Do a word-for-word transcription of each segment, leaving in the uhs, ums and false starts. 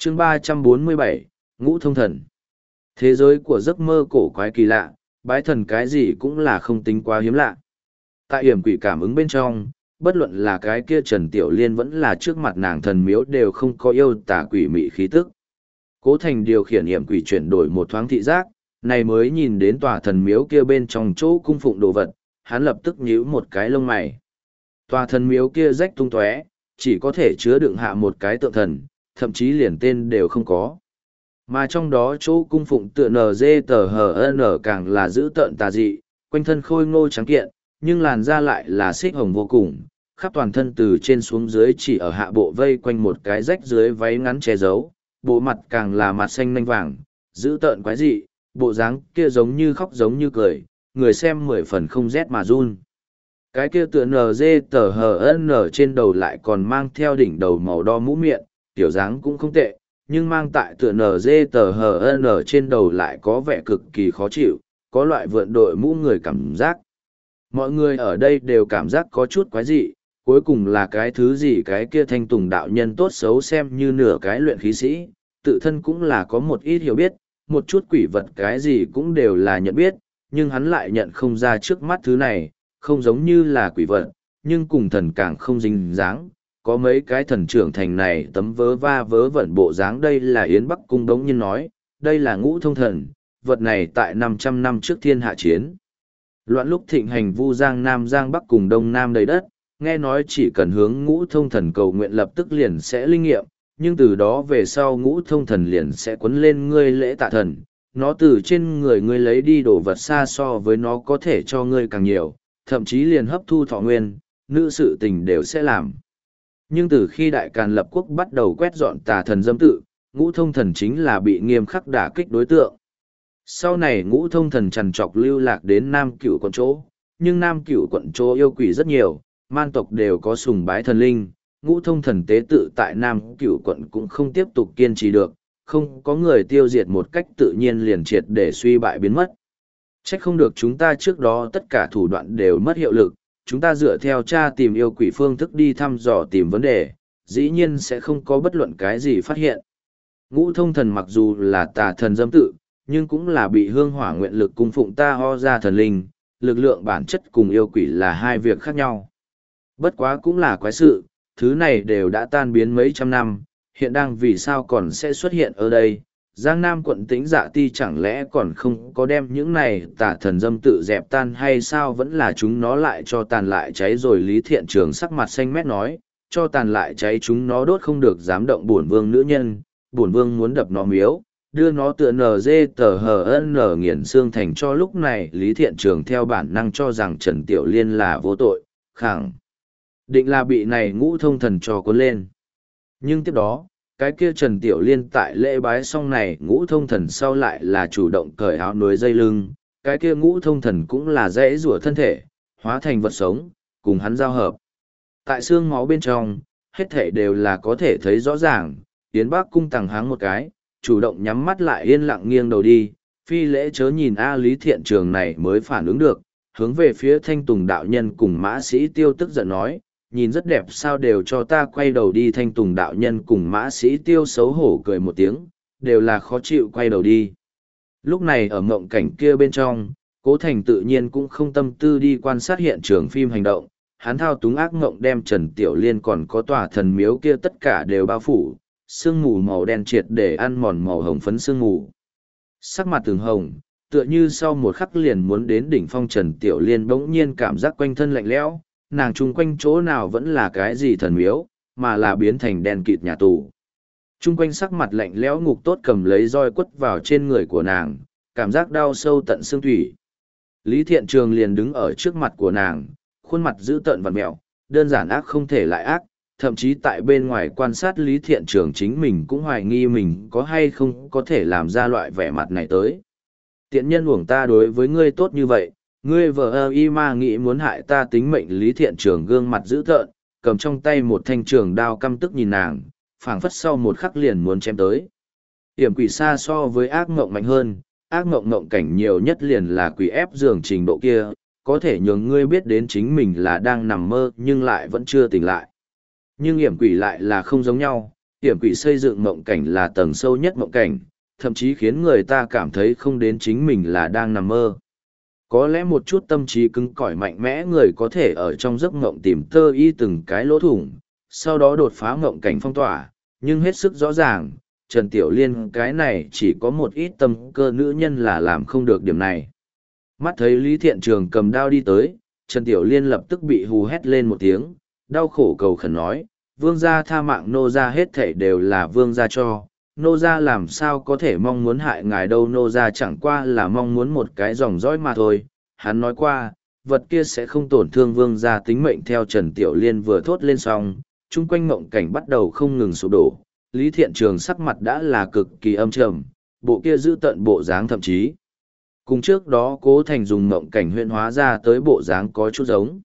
chương ba trăm bốn mươi bảy, Ngũ Thông Thần. Thế giới của giấc mơ cổ quái kỳ lạ, bái thần cái gì cũng là không tính quá hiếm lạ. Tại hiểm quỷ cảm ứng bên trong, bất luận là cái kia Trần Tiểu Liên vẫn là trước mặt nàng thần miếu đều không có yêu tà quỷ mị khí tức. Cố Thành điều khiển hiểm quỷ chuyển đổi một thoáng thị giác, này mới nhìn đến tòa thần miếu kia bên trong chỗ cung phụng đồ vật, hắn lập tức nhíu một cái lông mày. Tòa thần miếu kia rách tung tóe, chỉ có thể chứa đựng hạ một cái tượng thần, thậm chí liền tên đều không có. Mà trong đó chỗ cung phụng tựa nờ dê tờ hờ n càng là giữ tợn tà dị, quanh thân khôi ngô trắng kiện, nhưng làn da lại là xích hồng vô cùng, khắp toàn thân từ trên xuống dưới chỉ ở hạ bộ vây quanh một cái rách dưới váy ngắn che giấu, bộ mặt càng là mặt xanh nanh vàng, giữ tợn quái dị, bộ dáng kia giống như khóc giống như cười, người xem mười phần không rét mà run. Cái kia tựa nờ dê tờ hờ n trên đầu lại còn mang theo đỉnh đầu màu đo mũ miệng, tiểu dáng cũng không tệ, nhưng mang tại tựa nờ dê tờ hờ n trên đầu lại có vẻ cực kỳ khó chịu, có loại vượn đội mũ người cảm giác. Mọi người ở đây đều cảm giác có chút quái dị, cuối cùng là cái thứ gì cái kia thanh tùng đạo nhân tốt xấu xem như nửa cái luyện khí sĩ, tự thân cũng là có một ít hiểu biết, một chút quỷ vật cái gì cũng đều là nhận biết, nhưng hắn lại nhận không ra trước mắt thứ này, không giống như là quỷ vật, nhưng cùng thần càng không dính dáng. Có mấy cái thần trưởng thành này tấm vớ va vớ vẩn bộ dáng, đây là Yến Bắc Cung đống nhiên nói, đây là Ngũ Thông Thần, vật này tại năm trăm năm trước thiên hạ chiến. Loạn lúc thịnh hành Vu Giang Nam Giang Bắc cùng Đông Nam đầy đất, nghe nói chỉ cần hướng Ngũ Thông Thần cầu nguyện lập tức liền sẽ linh nghiệm, nhưng từ đó về sau Ngũ Thông Thần liền sẽ quấn lên ngươi lễ tạ thần, nó từ trên người ngươi lấy đi đồ vật xa so với nó có thể cho ngươi càng nhiều, thậm chí liền hấp thu thọ nguyên, nữ sự tình đều sẽ làm. Nhưng từ khi Đại Càn lập quốc bắt đầu quét dọn tà thần dâm tự, Ngũ Thông Thần chính là bị nghiêm khắc đả kích đối tượng. Sau này Ngũ Thông Thần trằn trọc lưu lạc đến Nam Cửu quận chỗ, nhưng Nam Cửu quận chỗ yêu quỷ rất nhiều, man tộc đều có sùng bái thần linh, Ngũ Thông Thần tế tự tại Nam Cửu quận cũng không tiếp tục kiên trì được, không có người tiêu diệt một cách tự nhiên liền triệt để suy bại biến mất. Trách không được chúng ta trước đó tất cả thủ đoạn đều mất hiệu lực, chúng ta dựa theo tra tìm yêu quỷ phương thức đi thăm dò tìm vấn đề, dĩ nhiên sẽ không có bất luận cái gì phát hiện. Ngũ Thông Thần mặc dù là tà thần dâm tự, nhưng cũng là bị hương hỏa nguyện lực cung phụng ta ho ra thần linh, lực lượng bản chất cùng yêu quỷ là hai việc khác nhau. Bất quá cũng là quái sự, thứ này đều đã tan biến mấy trăm năm, hiện đang vì sao còn sẽ xuất hiện ở đây. Giang Nam quận Tĩnh Dạ Ti chẳng lẽ còn không có đem những này tà thần dâm tự dẹp tan hay sao, vẫn là chúng nó lại cho tàn lại cháy rồi. Lý Thiện Trường sắc mặt xanh mét nói, cho tàn lại cháy chúng nó đốt không được dám động bổn vương nữ nhân, bổn vương muốn đập nó miếu, đưa nó tựa nờ dê tờ hờ n nghiền xương thành. Cho lúc này Lý Thiện Trường theo bản năng cho rằng Trần Tiểu Liên là vô tội, khẳng định là bị này Ngũ Thông Thần cho cuốn lên. Nhưng tiếp đó, cái kia Trần Tiểu Liên tại lễ bái xong này Ngũ Thông Thần sau lại là chủ động cởi áo núi dây lưng, cái kia Ngũ Thông Thần cũng là dễ rủa thân thể, hóa thành vật sống, cùng hắn giao hợp. Tại xương máu bên trong, hết thể đều là có thể thấy rõ ràng. Yến Bắc Cung tằng háng một cái, chủ động nhắm mắt lại yên lặng nghiêng đầu đi, phi lễ chớ nhìn A. Lý Thiện Trường này mới phản ứng được, hướng về phía Thanh Tùng đạo nhân cùng Mã Sĩ Tiêu tức giận nói, nhìn rất đẹp sao đều cho ta quay đầu đi. Thanh Tùng đạo nhân cùng Mã Sĩ Tiêu xấu hổ cười một tiếng, đều là khó chịu quay đầu đi. Lúc này ở mộng cảnh kia bên trong, Cố Thành tự nhiên cũng không tâm tư đi quan sát hiện trường phim hành động, hắn thao túng ác mộng đem Trần Tiểu Liên còn có tòa thần miếu kia tất cả đều bao phủ, sương mù màu đen triệt để ăn mòn màu hồng phấn sương mù. Sắc mặt từng hồng, tựa như sau một khắc liền muốn đến đỉnh phong. Trần Tiểu Liên bỗng nhiên cảm giác quanh thân lạnh lẽo, nàng chung quanh chỗ nào vẫn là cái gì thần miếu, mà là biến thành đen kịt nhà tù. Chung quanh sắc mặt lạnh lẽo ngục tốt cầm lấy roi quất vào trên người của nàng, cảm giác đau sâu tận xương thủy. Lý Thiện Trường liền đứng ở trước mặt của nàng, khuôn mặt dữ tợn vặn mẹo, đơn giản ác không thể lại ác, thậm chí tại bên ngoài quan sát Lý Thiện Trường chính mình cũng hoài nghi mình có hay không có thể làm ra loại vẻ mặt này tới. Tiện nhân uổng ta đối với ngươi tốt như vậy, ngươi vợ ơ y ma nghĩ muốn hại ta tính mệnh. Lý Thiện Trường gương mặt dữ tợn, cầm trong tay một thanh trường đao căm tức nhìn nàng, phảng phất sau một khắc liền muốn chém tới. Hiểm quỷ xa so với ác mộng mạnh hơn, ác mộng mộng cảnh nhiều nhất liền là quỷ ép giường trình độ kia, có thể nhường ngươi biết đến chính mình là đang nằm mơ nhưng lại vẫn chưa tỉnh lại. Nhưng hiểm quỷ lại là không giống nhau, hiểm quỷ xây dựng mộng cảnh là tầng sâu nhất mộng cảnh, thậm chí khiến người ta cảm thấy không đến chính mình là đang nằm mơ. Có lẽ một chút tâm trí cứng cỏi mạnh mẽ người có thể ở trong giấc mộng tìm tơ y từng cái lỗ thủng, sau đó đột phá mộng cảnh phong tỏa, nhưng hết sức rõ ràng, Trần Tiểu Liên cái này chỉ có một ít tâm cơ nữ nhân là làm không được điểm này. Mắt thấy Lý Thiện Trường cầm đao đi tới, Trần Tiểu Liên lập tức bị hù hét lên một tiếng, đau khổ cầu khẩn nói, vương gia tha mạng nô gia hết thảy đều là vương gia cho, nô gia làm sao có thể mong muốn hại ngài đâu, nô gia chẳng qua là mong muốn một cái dòng dõi mà thôi. Hắn nói qua, vật kia sẽ không tổn thương vương gia tính mệnh. Theo Trần Tiểu Liên vừa thốt lên xong, chung quanh mộng cảnh bắt đầu không ngừng sụp đổ, Lý Thiện Trường sắc mặt đã là cực kỳ âm trầm, bộ kia giữ tận bộ dáng thậm chí. Cùng trước đó Cố Thành dùng mộng cảnh huyễn hóa ra tới bộ dáng có chút giống.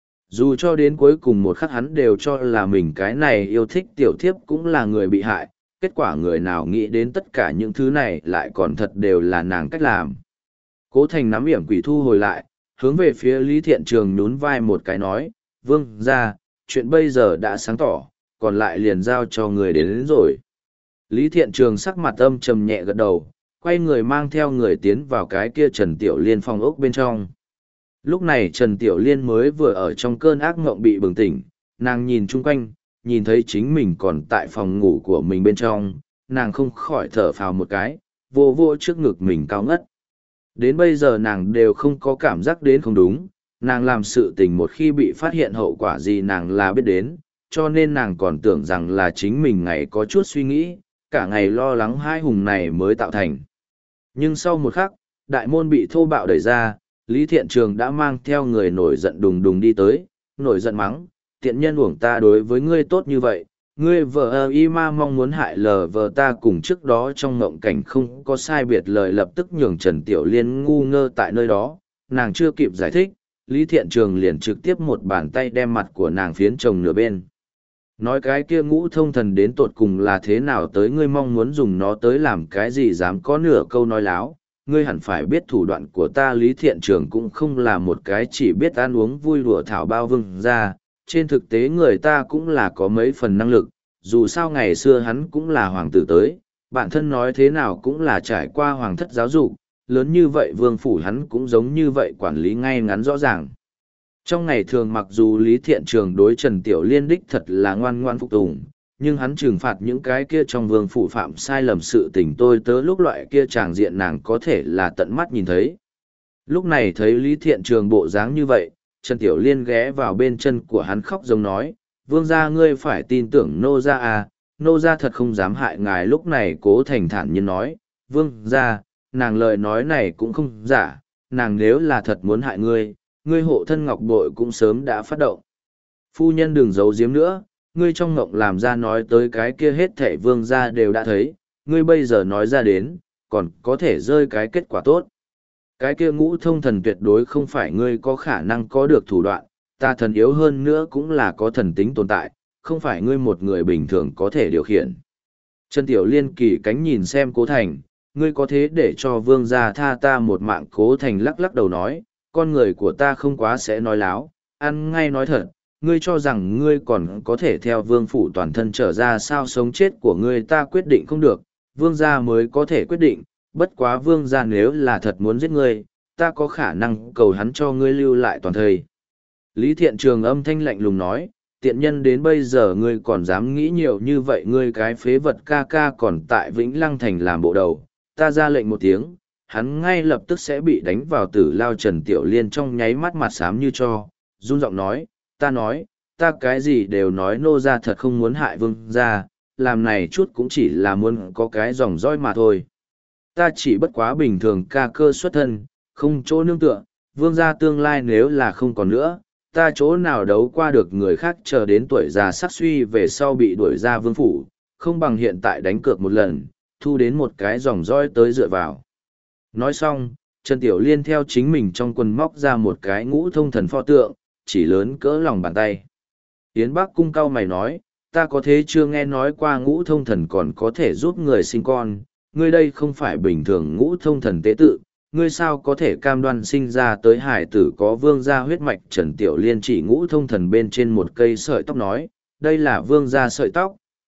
Dù cho đến cuối cùng một khắc hắn đều cho là mình cái này yêu thích tiểu thiếp cũng là người bị hại, kết quả người nào nghĩ đến tất cả những thứ này lại còn thật đều là nàng cách làm. Cố Thành nắm yểm quỷ thu hồi lại, hướng về phía Lý Thiện Trường nhún vai một cái nói, vương ra, chuyện bây giờ đã sáng tỏ, còn lại liền giao cho người đến, đến rồi. Lý Thiện Trường sắc mặt âm trầm nhẹ gật đầu, quay người mang theo người tiến vào cái kia Trần Tiểu Liên phòng ốc bên trong. Lúc này Trần Tiểu Liên mới vừa ở trong cơn ác mộng bị bừng tỉnh, nàng nhìn chung quanh, nhìn thấy chính mình còn tại phòng ngủ của mình bên trong, nàng không khỏi thở phào một cái, vô vô trước ngực mình cao ngất. Đến bây giờ nàng đều không có cảm giác đến không đúng, nàng làm sự tình một khi bị phát hiện hậu quả gì nàng là biết đến, cho nên nàng còn tưởng rằng là chính mình ngày có chút suy nghĩ, cả ngày lo lắng hai hùng này mới tạo thành. Nhưng sau một khắc, đại môn bị thô bạo đẩy ra, Lý Thiện Trường đã mang theo người nổi giận đùng đùng đi tới, nổi giận mắng, tiện nhân uổng ta đối với ngươi tốt như vậy, ngươi vợ y ma mong muốn hại lờ vợ ta cùng trước đó trong mộng cảnh không có sai biệt lời lập tức nhường Trần Tiểu Liên ngu ngơ tại nơi đó, nàng chưa kịp giải thích, Lý Thiện Trường liền trực tiếp một bàn tay đem mặt của nàng phiến chồng nửa bên. Nói cái kia ngũ thông thần đến tột cùng là thế nào tới ngươi mong muốn dùng nó tới làm cái gì dám có nửa câu nói láo, ngươi hẳn phải biết thủ đoạn của ta. Lý Thiện Trường cũng không là một cái chỉ biết ăn uống vui đùa thảo bao vương ra, trên thực tế người ta cũng là có mấy phần năng lực, dù sao ngày xưa hắn cũng là hoàng tử tới, bản thân nói thế nào cũng là trải qua hoàng thất giáo dục, lớn như vậy vương phủ hắn cũng giống như vậy quản lý ngay ngắn rõ ràng. Trong ngày thường mặc dù Lý Thiện Trường đối Trần Tiểu Liên đích thật là ngoan ngoan phục tùng, nhưng hắn trừng phạt những cái kia trong vương phủ phạm sai lầm sự tình tôi tớ lúc loại kia tràng diện nàng có thể là tận mắt nhìn thấy. Lúc này thấy Lý Thiện Trường bộ dáng như vậy, Trần Tiểu Liên ghé vào bên chân của hắn khóc giống nói, vương gia ngươi phải tin tưởng nô gia à, nô gia thật không dám hại ngài. Lúc này Cố Thành thản nhiên nói, vương gia, nàng lời nói này cũng không giả, nàng nếu là thật muốn hại ngươi, ngươi hộ thân ngọc bội cũng sớm đã phát động. Phu nhân đừng giấu giếm nữa, ngươi trong ngộng làm ra nói tới cái kia hết thảy vương gia đều đã thấy, ngươi bây giờ nói ra đến, còn có thể rơi cái kết quả tốt. Cái kia ngũ thông thần tuyệt đối không phải ngươi có khả năng có được thủ đoạn, ta thần yếu hơn nữa cũng là có thần tính tồn tại, không phải ngươi một người bình thường có thể điều khiển. Trần Tiểu Liên kỳ cánh nhìn xem Cố Thành, ngươi có thế để cho vương gia tha ta một mạng. Cố Thành lắc lắc đầu nói, con người của ta không quá sẽ nói láo, ăn ngay nói thật, ngươi cho rằng ngươi còn có thể theo vương phủ toàn thân trở ra sao? Sống chết của ngươi ta quyết định không được, vương gia mới có thể quyết định, bất quá vương gia nếu là thật muốn giết ngươi, ta có khả năng cầu hắn cho ngươi lưu lại toàn thời. Lý Thiện Trường âm thanh lạnh lùng nói, tiện nhân đến bây giờ ngươi còn dám nghĩ nhiều như vậy, ngươi cái phế vật ca ca còn tại Vĩnh Lăng Thành làm bộ đầu, ta ra lệnh một tiếng, hắn ngay lập tức sẽ bị đánh vào tử lao. Trần Tiểu Liên trong nháy mắt mặt xám như cho, run giọng nói, ta nói, ta cái gì đều nói, nô gia thật không muốn hại vương gia, làm này chút cũng chỉ là muốn có cái dòng dõi mà thôi. Ta chỉ bất quá bình thường ca cơ xuất thân, không chỗ nương tựa, vương gia tương lai nếu là không còn nữa, ta chỗ nào đấu qua được người khác, chờ đến tuổi già sắc suy về sau bị đuổi ra vương phủ, không bằng hiện tại đánh cược một lần, thu đến một cái dòng dõi tới dựa vào. Nói xong, Trần Tiểu Liên theo chính mình trong quần móc ra một cái ngũ thông thần pho tượng, chỉ lớn cỡ lòng bàn tay. Yến Bắc cung cao mày nói, ta có thế chưa nghe nói qua ngũ thông thần còn có thể giúp người sinh con, ngươi đây không phải bình thường ngũ thông thần tế tự, ngươi sao có thể cam đoan sinh ra tới hải tử có vương gia huyết mạch? Trần Tiểu Liên chỉ ngũ thông thần bên trên một cây sợi tóc nói, đây là vương gia sợi tóc,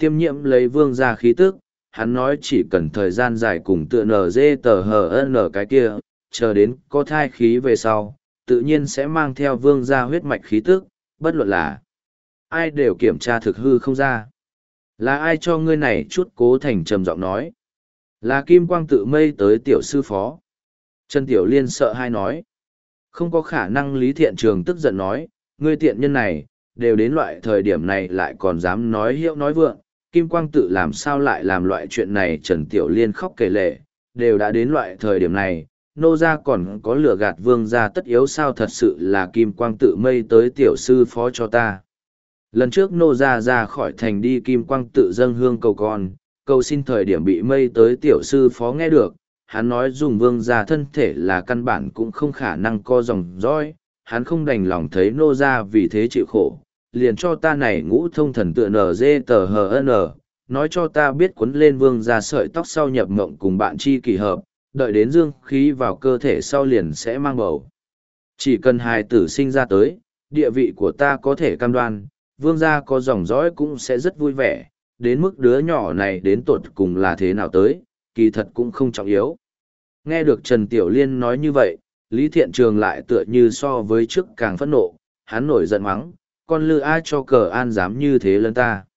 tiêm nhiễm lấy vương gia khí tức, hắn nói chỉ cần thời gian dài cùng tựa nở dê tờ hờ n cái kia, chờ đến có thai khí về sau, tự nhiên sẽ mang theo vương gia huyết mạch khí tức, bất luận là ai đều kiểm tra thực hư không ra. Là ai cho ngươi này chút cố thành trầm giọng nói. Là Kim Quang tự mây tới tiểu sư phó. Trần Tiểu Liên sợ hai nói. Không có khả năng. Lý Thiện Trường tức giận nói, ngươi tiện nhân này, đều đến loại thời điểm này lại còn dám nói hiệu nói vượng. Kim Quang tự làm sao lại làm loại chuyện này. Trần Tiểu Liên khóc kể lệ, đều đã đến loại thời điểm này, nô gia còn có lửa gạt vương gia tất yếu sao? Thật sự là Kim Quang tự mây tới tiểu sư phó cho ta. Lần trước nô gia ra khỏi thành đi Kim Quang tự dâng hương cầu con, cầu xin thời điểm bị mây tới tiểu sư phó nghe được, hắn nói dùng vương gia thân thể là căn bản cũng không khả năng co dòng dõi, hắn không đành lòng thấy nô gia vì thế chịu khổ, liền cho ta này ngũ thông thần tựa nở dê tờ hờ n, nói cho ta biết quấn lên vương gia sợi tóc sau nhập mộng cùng bạn chi kỳ hợp, đợi đến dương khí vào cơ thể sau liền sẽ mang bầu. Chỉ cần hài tử sinh ra tới, địa vị của ta có thể cam đoan, vương gia có dòng dõi cũng sẽ rất vui vẻ, đến mức đứa nhỏ này đến tột cùng là thế nào tới, kỳ thật cũng không trọng yếu. Nghe được Trần Tiểu Liên nói như vậy, Lý Thiện Trường lại tựa như so với trước càng phẫn nộ, hắn nổi giận mắng, con lư ai cho cờ an dám như thế lân ta.